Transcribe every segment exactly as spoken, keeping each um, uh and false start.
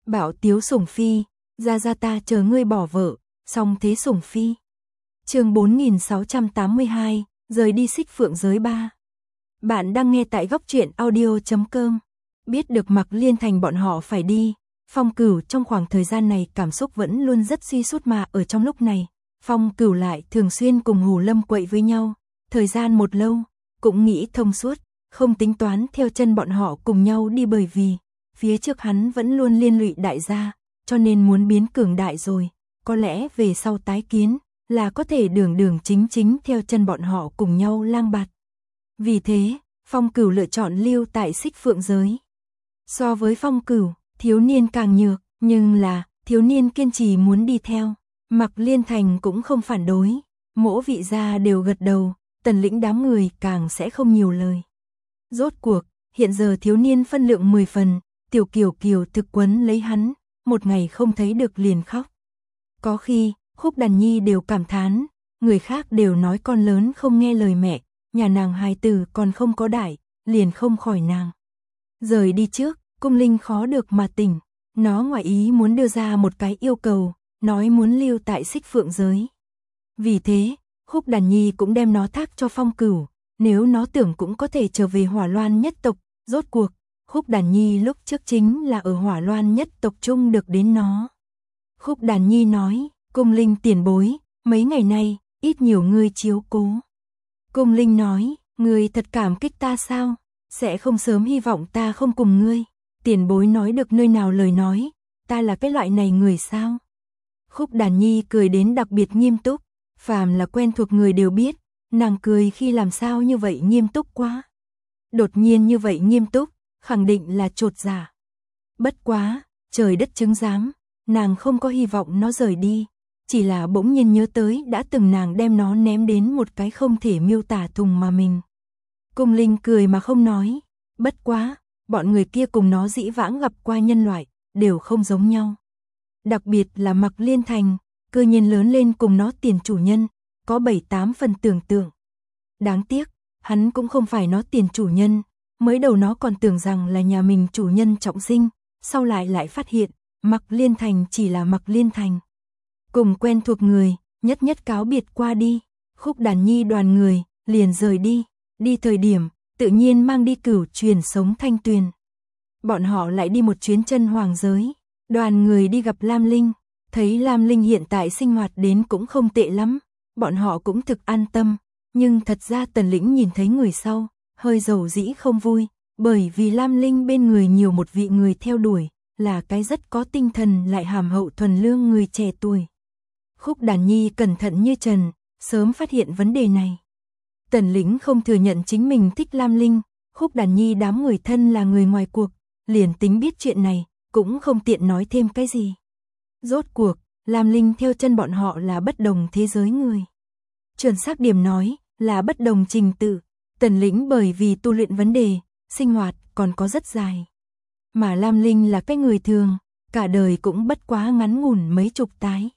Bảo Tiếu Sủng Phi, ra ra ta chờ ngươi bỏ vợ, song thế Sủng Phi. Chương bốn nghìn sáu trăm tám mươi hai, rời đi Xích Phượng giới ba. Bạn đang nghe tại góc truyện audio chấm com. Biết được Mạc Liên Thành bọn họ phải đi, Phong Cửu trong khoảng thời gian này cảm xúc vẫn luôn rất suy sút, mà ở trong lúc này, Phong Cửu lại thường xuyên cùng Hủ Lâm quậy với nhau, thời gian một lâu, cũng nghĩ thông suốt, không tính toán theo chân bọn họ cùng nhau đi, bởi vì phía trước hắn vẫn luôn liên lụy đại gia, cho nên muốn biến cường đại rồi, có lẽ về sau tái kiến là có thể đường đường chính chính theo chân bọn họ cùng nhau lang bạt. Vì thế, Phong Cửu lựa chọn lưu tại Xích Phượng giới. So với Phong Cửu, thiếu niên càng nhược, nhưng là thiếu niên kiên trì muốn đi theo. Mạc Liên Thành cũng không phản đối, mỗi vị gia đều gật đầu, Tần Lĩnh đám người càng sẽ không nhiều lời. Rốt cuộc, hiện giờ thiếu niên phân lượng mười phần, Tiểu Kiều Kiều thực quấn lấy hắn, một ngày không thấy được liền khóc. Có khi, Khúc Đàn Nhi đều cảm thán, người khác đều nói con lớn không nghe lời mẹ, nhà nàng hài tử còn không có đại, liền không khỏi nàng. Rời đi trước, Cung Linh khó được mà tỉnh, nó ngoài ý muốn đưa ra một cái yêu cầu, nói muốn lưu tại Xích Phượng giới. Vì thế, Khúc Đàn Nhi cũng đem nó thác cho Phong Cửu, nếu nó tưởng cũng có thể trở về Hỏa Loan nhất tộc. Rốt cuộc, Khúc Đàn Nhi lúc trước chính là ở Hỏa Loan nhất tộc chung được đến nó. Khúc Đàn Nhi nói, Cung Linh tiền bối, mấy ngày nay, ít nhiều ngươi chiếu cố. Cung Linh nói, ngươi thật cảm kích ta sao, sẽ không sớm hy vọng ta không cùng ngươi. Tiền bối nói được nơi nào lời nói, ta là cái loại này người sao? Khúc Đàn Nhi cười đến đặc biệt nghiêm túc, phàm là quen thuộc người đều biết, nàng cười khi làm sao như vậy nghiêm túc quá. Đột nhiên như vậy nghiêm túc, khẳng định là chột dạ. Bất quá, trời đất chứng giám, nàng không có hy vọng nó rời đi, chỉ là bỗng nhiên nhớ tới đã từng nàng đem nó ném đến một cái không thể miêu tả thùng mà mình. Cung Linh cười mà không nói, bất quá, bọn người kia cùng nó dĩ vãng gặp qua nhân loại, đều không giống nhau. Đặc biệt là Mạc Liên Thành, cơ nhiên lớn lên cùng nó tiền chủ nhân, có bảy tám phần tưởng tượng. Đáng tiếc, hắn cũng không phải nó tiền chủ nhân, mới đầu nó còn tưởng rằng là nhà mình chủ nhân trọng sinh, sau lại lại phát hiện, Mạc Liên Thành chỉ là Mạc Liên Thành. Cùng quen thuộc người, nhất nhất cáo biệt qua đi, Khúc Đàn Nhi đoàn người, liền rời đi, đi thời điểm, tự nhiên mang đi Cửu truyền sống Thanh Tuyền. Bọn họ lại đi một chuyến chân hoàng giới, đoàn người đi gặp Lam Linh, thấy Lam Linh hiện tại sinh hoạt đến cũng không tệ lắm, bọn họ cũng thực an tâm, nhưng thật ra Tần Lĩnh nhìn thấy người sau, hơi dầu dĩ không vui, bởi vì Lam Linh bên người nhiều một vị người theo đuổi, là cái rất có tinh thần lại hàm hậu thuần lương người trẻ tuổi. Khúc Đàn Nhi cẩn thận như trần, sớm phát hiện vấn đề này. Tần Lĩnh không thừa nhận chính mình thích Lam Linh, Khúc Đàn Nhi đám người thân là người ngoài cuộc, liền tính biết chuyện này, cũng không tiện nói thêm cái gì. Rốt cuộc, Lam Linh theo chân bọn họ là bất đồng thế giới người. Chuẩn xác điểm nói, là bất đồng trình tự. Tần Lĩnh bởi vì tu luyện vấn đề, sinh hoạt còn có rất dài. Mà Lam Linh là cái người thường, cả đời cũng bất quá ngắn ngủn mấy chục tái.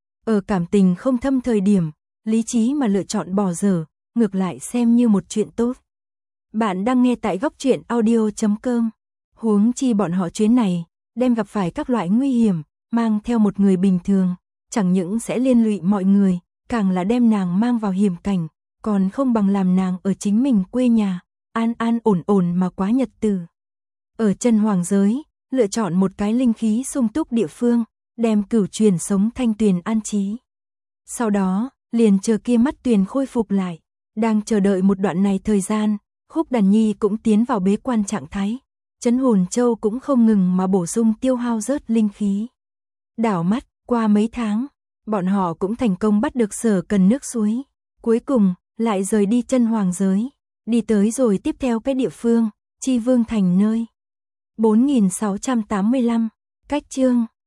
Ở cảm tình không thâm thời điểm, lý trí mà lựa chọn bỏ dở, ngược lại xem như một chuyện tốt. Bạn đang nghe tại góc truyện audio chấm com. Huống chi bọn họ chuyến này, đem gặp phải các loại nguy hiểm, mang theo một người bình thường, chẳng những sẽ liên lụy mọi người, càng là đem nàng mang vào hiểm cảnh, còn không bằng làm nàng ở chính mình quê nhà, an an ổn ổn mà quá nhật tử. Ở chân hoàng giới, lựa chọn một cái linh khí sung túc địa phương, đem Cửu truyền sống Thanh Tuyền an trí. Sau đó, liền chờ kia mắt tuyền khôi phục lại, đang chờ đợi một đoạn này thời gian, Khúc Đàn Nhi cũng tiến vào bế quan trạng thái. Chấn Hồn Châu cũng không ngừng mà bổ sung tiêu hao rớt linh khí. Đảo mắt, qua mấy tháng, bọn họ cũng thành công bắt được sở cần nước suối. Cuối cùng, lại rời đi chân hoàng giới, đi tới rồi tiếp theo cái địa phương, Chi Vương Thành nơi. bốn nghìn sáu trăm tám mươi lăm, cách chương.